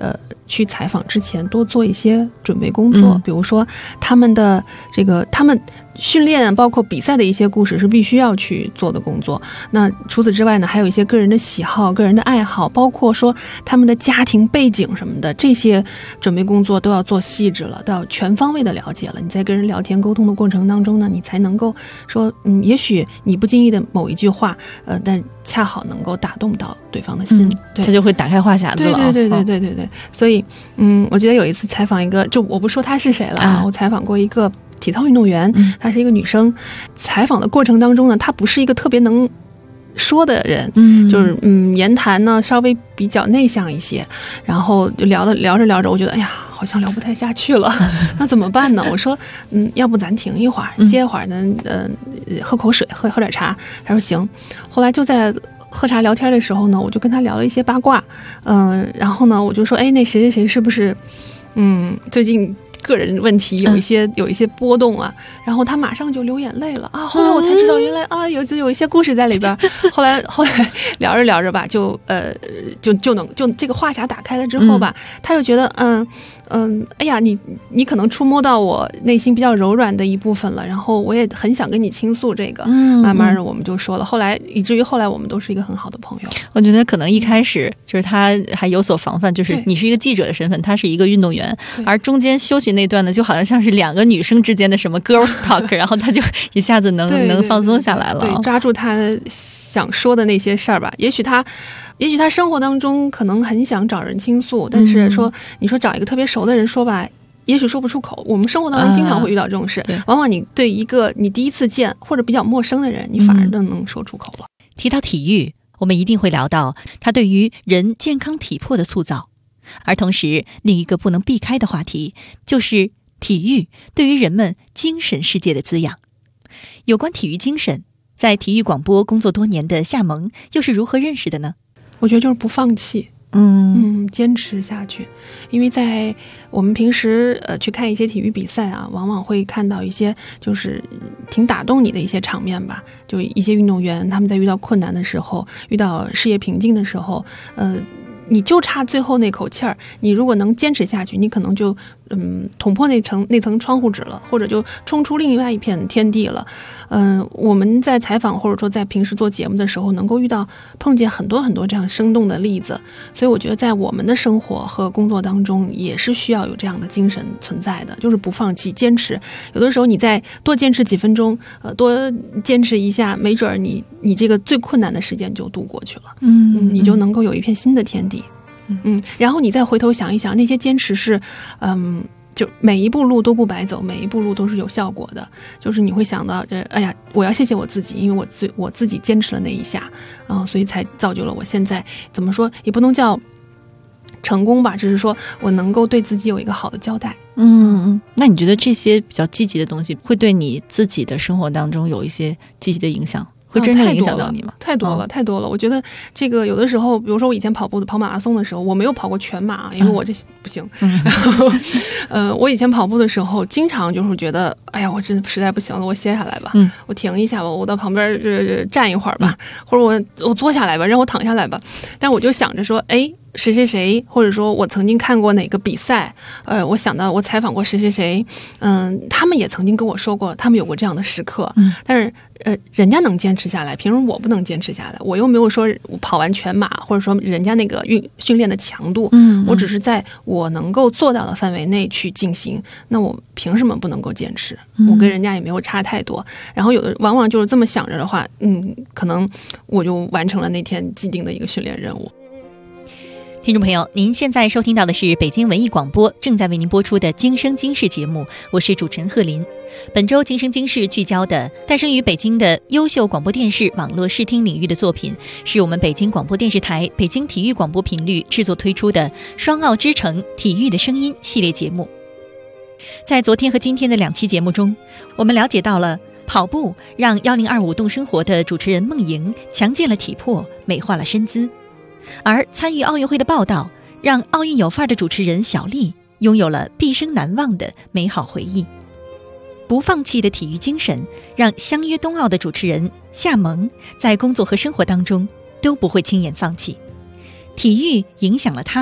去采访之前多做一些准备工作，比如说他们训练包括比赛的一些故事是必须要去做的工作。那除此之外呢，还有一些个人的喜好、个人的爱好，包括说他们的家庭背景什么的，这些准备工作都要做细致了，都要全方位的了解了。你在跟人聊天沟通的过程当中呢，你才能够说，也许你不经意的某一句话，但恰好能够打动到对方的心，对， 他就会打开话匣子了。 对。所以，我记得有一次采访一个，就我不说他是谁了，我采访过一个体操运动员，她是一个女生。采访的过程当中呢，她不是一个特别能说的人，就是言谈呢稍微比较内向一些，然后就聊着，我觉得哎呀，好像聊不太下去了，那怎么办呢？我说，要不咱停一会儿，歇一会儿呢，喝口水，喝点茶。他说行。后来就在喝茶聊天的时候呢，我就跟他聊了一些八卦，然后呢，我就说，那谁是不是，最近个人问题有一些波动啊，然后他马上就流眼泪了啊。后来我才知道，原来啊有一些故事在里边。后来聊着吧，就这个话匣打开了之后吧，他就觉得哎呀，你可能触摸到我内心比较柔软的一部分了，然后我也很想跟你倾诉这个。慢慢的我们就说了，以至于后来我们都是一个很好的朋友。 我觉得可能一开始就是他还有所防范，就是你是一个记者的身份，他是一个运动员，而中间休息那段呢，就好像是两个女生之间的什么 girls talk， 然后他就一下子能放松下来了， 对，抓住他想说的那些事儿吧。也许他生活当中可能很想找人倾诉，但是你说找一个特别熟的人说吧，也许说不出口。我们生活当中经常会遇到这种事，往往你对一个你第一次见或者比较陌生的人，你反而都能说出口了。 提到体育，我们一定会聊到它对于人健康体魄的塑造，而同时另一个不能避开的话题就是体育对于人们精神世界的滋养。有关体育精神，在体育广播工作多年的夏萌又是如何认识的呢？ 我觉得就是不放弃，坚持下去。因为在我们平时去看一些体育比赛啊，往往会看到一些就是挺打动你的一些场面吧。就一些运动员他们在遇到困难的时候，遇到事业瓶颈的时候，你就差最后那口气儿，你如果能坚持下去，你可能就捅破那层窗户纸了，或者就冲出另外一片天地了。我们在采访或者说在平时做节目的时候，能够碰见很多很多这样生动的例子，所以我觉得在我们的生活和工作当中也是需要有这样的精神存在的，就是不放弃，坚持。有的时候你再多坚持几分钟，多坚持一下，没准你这个最困难的时间就度过去了，你就能够有一片新的天地。然后你再回头想一想，那些坚持是，就每一步路都不白走，每一步路都是有效果的。就是你会想到，哎呀，我要谢谢我自己，因为我自己坚持了那一下，所以才造就了我现在怎么说也不能叫成功吧，只是说我能够对自己有一个好的交代。 那你觉得这些比较积极的东西会对你自己的生活当中有一些积极的影响？会真正影响到你吗？ 太多了。我觉得这个有的时候，比如说我以前跑马拉松的时候，我没有跑过全马，因为我这不行。然后，我以前跑步的时候，经常就是觉得，哎呀，我真的实在不行了，我歇下来吧，我停一下吧，我到旁边站一会儿吧，或者我坐下来吧，让我躺下来吧。但我就想着说，谁，或者说我曾经看过哪个比赛，我想到我采访过谁，他们也曾经跟我说过，他们有过这样的时刻，但是人家能坚持下来，凭什么我不能坚持下来？我又没有说我跑完全马，或者说人家那个训练的强度，我只是在我能够做到的范围内去进行，那我凭什么不能够坚持？我跟人家也没有差太多。然后有的往往就是这么想着的话，可能我就完成了那天既定的一个训练任务。 听众朋友，您现在收听到的是北京文艺广播正在为您播出的《今生今世》节目，我是主持人贺林。本周《今生今世》聚焦的诞生于北京的优秀广播电视网络视听领域的作品，是我们北京广播电视台北京体育广播频率制作推出的《双奥之城体育的声音》系列节目。在昨天和今天的2期节目中，我们了解到了跑步让1025动生活的主持人孟莹强健了体魄，美化了身姿。而参与奥运会的报道，让奥运有范儿的主持人小丽拥有了毕生难忘的美好回忆。不放弃的体育精神，让相约冬奥的主持人夏萌在工作和生活当中都不会轻言放弃。体育影响了他们，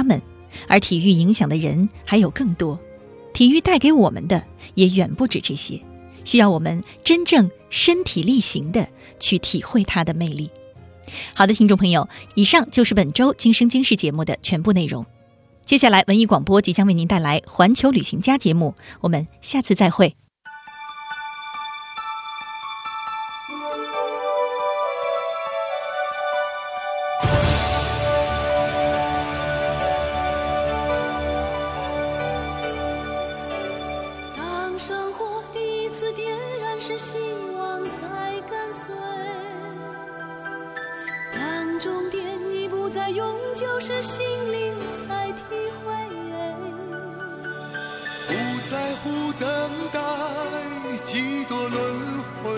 而体育影响的人还有更多，体育带给我们的也远不止这些，需要我们真正身体力行的去体会它的魅力。好的，听众朋友，以上就是本周今生今世节目的全部内容。接下来文艺广播即将为您带来环球旅行家节目，我们下次再会。 当生活第一次点燃时，希望才跟随，当终点已不再永久时，心灵才体会。 不在乎等待几多轮回，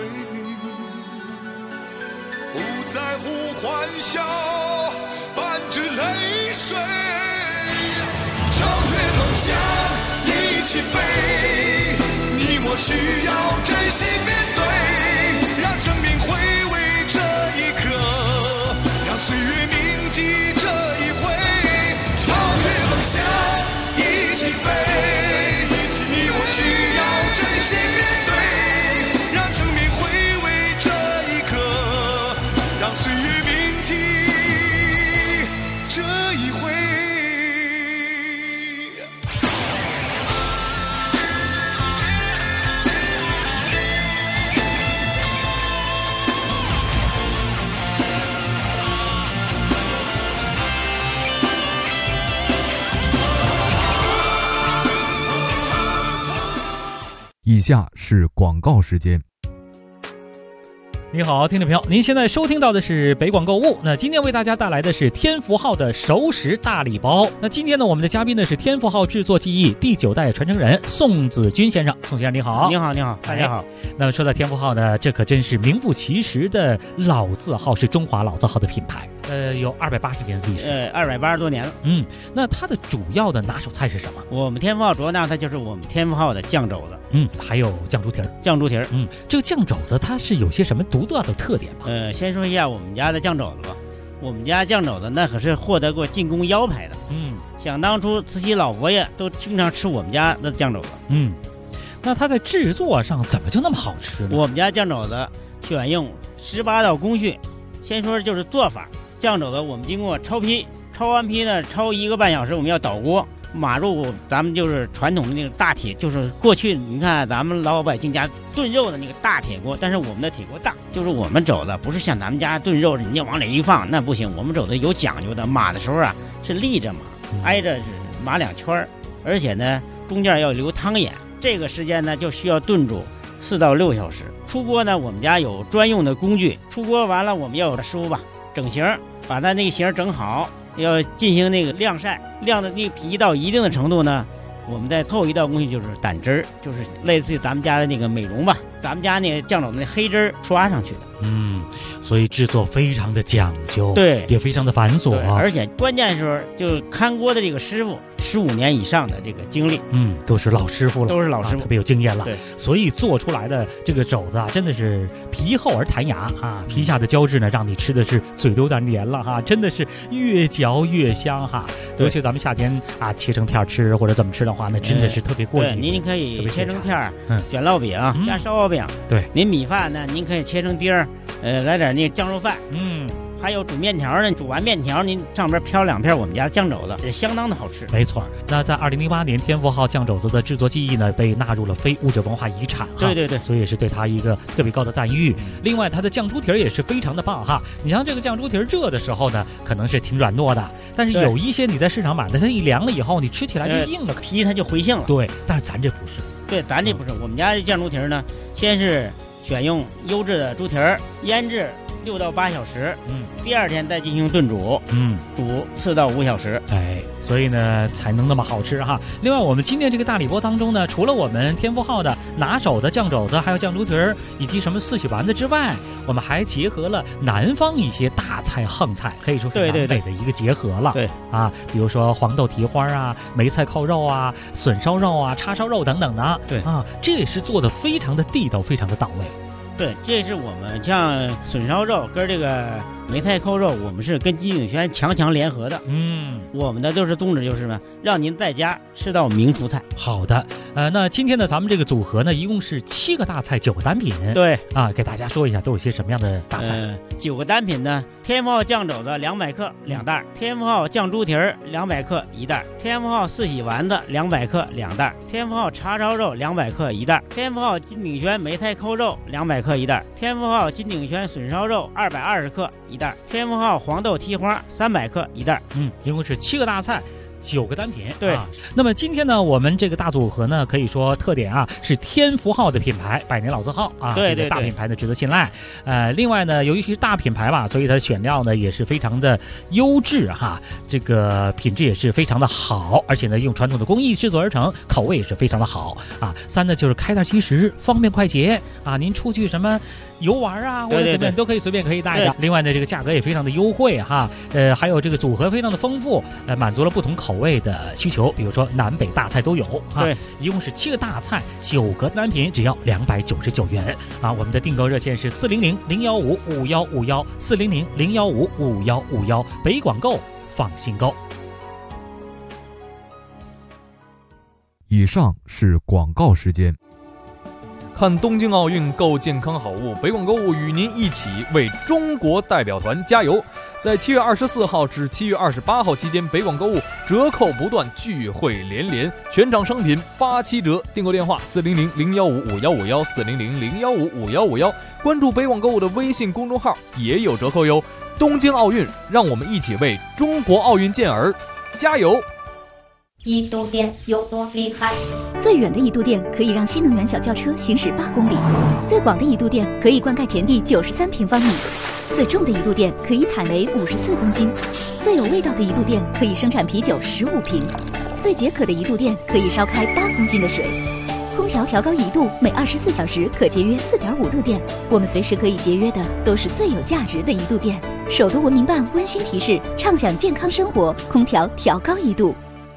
不在乎欢笑伴着泪水，超越梦想一起飞，你我需要真心面对，让生命回味这一刻，让岁月铭记这一回，超越梦想一起飞，你我需要真心面对，让生命回味这一刻，让岁月铭记这一回。 以下是广告时间。 你好，听众朋友，您现在收听到的是北广购物。那今天为大家带来的是天福号的熟食大礼包。那今天呢，我们的嘉宾呢是天福号制作技艺第9代传承人宋子军先生。宋先生你好。 你好，你好，大家好。 那么说到天福号呢，这可真是名副其实的老字号，是中华老字号的品牌。有280年的历史。 280多年了。 那它的主要的拿手菜是什么？ 我们天福号主要拿手菜就是我们天福号的酱肘子。 还有酱猪蹄儿。 酱猪蹄儿。 这个酱肘子它是有些什么独特的特点吗？ 先说一下我们家的酱肘子吧。我们家酱肘子那可是获得过进宫腰牌的。想当初慈禧老佛爷都经常吃我们家的酱肘子。 那它在制作上怎么就那么好吃呢？ 我们家酱肘子选用18道工序。先说就是做法。酱肘子我们经过焯坯，焯完坯呢，焯1个半小时，我们要倒锅。码入咱们就是传统的那个大铁，就是过去你看咱们老百姓家炖肉的那个大铁锅，但是我们的铁锅大，就是我们肘子不是像咱们家炖肉人家往里一放，那不行，我们肘子有讲究的，码的时候啊是立着码，挨着是码2圈，而且呢中间要留汤眼，这个时间呢就需要炖煮4到6小时。出锅呢我们家有专用的工具，出锅完了我们要有师傅吧整形，把它那个形整好，要进行那个晾晒，晾的那个皮到一定的程度呢，我们再后一道工序就是掸汁儿，就是类似于咱们家的那个美容吧，咱们家那个酱肘子那黑汁儿刷上去的。 所以制作非常的讲究， 对， 也非常的繁琐， 而且关键时候就看锅的这个师傅15年以上的这个经历， 都是老师傅了， 都是老师傅， 特别有经验了。 对， 所以做出来的这个肘子啊，真的是皮厚而弹牙啊，皮下的胶质呢，让你吃的是嘴都有点黏了哈，真的是越嚼越香哈。尤其咱们夏天啊，切成片吃或者怎么吃的话，那真的是特别过瘾。 您可以切成片，卷烙饼加烧饼。 对， 您米饭呢，您可以切成丁儿，来点那酱肉饭。还有煮面条呢，煮完面条您上边飘2片我们家酱肘子，也相当的好吃。 没错，那在2008年，天福号酱肘子的制作技艺呢被纳入了非物质文化遗产哈。 对， 所以也是对它一个特别高的赞誉。另外，它的酱猪蹄儿也是非常的棒哈。你像这个酱猪蹄儿热的时候呢，可能是挺软糯的，但是有一些你在市场买的，它一凉了以后，你吃起来就硬了， 皮它就回性了。 对，但是咱这不是。 对，咱这不是。我们家的酱猪蹄儿呢，先是选用优质的猪蹄儿，腌制6到8小时，第2天再进行炖煮，煮4到5小时， 所以呢才能那么好吃哈。另外，我们今天这个大礼包当中呢，除了我们天福号的拿手的酱肘子，还有酱猪蹄儿，以及什么四喜丸子之外，我们还结合了南方一些大菜横菜，可以说是南北的一个结合了。 对啊，比如说黄豆蹄花啊、梅菜扣肉啊、笋烧肉啊、叉烧肉等等的。 对啊，这也是做的非常的地道，非常的到位。 对，这是我们像笋烧肉跟这个梅菜扣肉，我们是跟金鼎轩强联合的。我们的就是宗旨就是什么，让您在家吃到名蔬菜。 好的，那今天呢，咱们这个组合呢，一共是7个大菜9个单品。 对啊，给大家说一下都有些什么样的大菜。 9个单品呢，天福号酱肘子200克2袋，天福号酱猪蹄儿200克1袋，天福号四喜丸子200克2袋，天福号叉烧肉200克1袋，天福号金鼎轩梅菜扣肉200克1袋，天福号金鼎轩笋烧肉220克1袋，天福号黄豆蹄花300克1袋。 一共是7个大菜9个单品。 对， 那么今天呢，我们这个大组合呢，可以说特点啊是天福号的品牌，百年老字号啊， 对， 这个大品牌呢值得信赖。另外呢，由于是大品牌吧，所以它的选料呢也是非常的优质哈，这个品质也是非常的好，而且呢用传统的工艺制作而成，口味也是非常的好啊。3呢就是开袋即食，方便快捷啊，您出去什么游玩啊或者怎么样都可以随便可以带的。另外呢，这个价格也非常的优惠哈，还有这个组合非常的丰富，满足了不同口味的需求，比如说南北大菜都有啊。 对， 一共是7个大菜9个单品，只要299元啊。我们的订购热线是400-015-5151，400-015-5151，北广购放心购。 以上是广告时间。 看东京奥运购健康好物，北广购物与您一起为中国代表团加油。在7月24号至7月28号期间，北广购物折扣不断，聚会连连，全场商品87折。订购电话400-015-5151，400-015-5151。关注北广购物的微信公众号也有折扣哟。东京奥运，让我们一起为中国奥运健儿加油！ 一度电有多厉害？ 最远的一度电可以让新能源小轿车行驶8公里，最广的一度电可以灌溉田地93平方米，最重的一度电可以采煤54公斤，最有味道的一度电可以生产啤酒15瓶，最解渴的一度电可以烧开8公斤的水。空调调高1度，每24小时可节约4.5度电。我们随时可以节约的都是最有价值的一度电。首都文明办温馨提示：畅享健康生活，空调调高1度。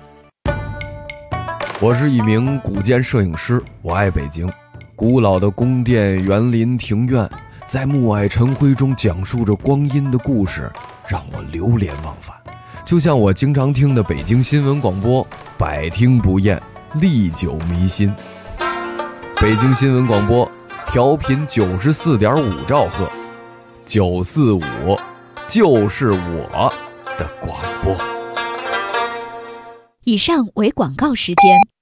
我是一名古建摄影师，我爱北京。古老的宫殿、园林、庭院，在暮霭晨辉中讲述着光阴的故事，让我流连忘返。就像我经常听的北京新闻广播，百听不厌，历久弥新。北京新闻广播，调频94.5兆赫，945就是我的广播。 以上为广告时间。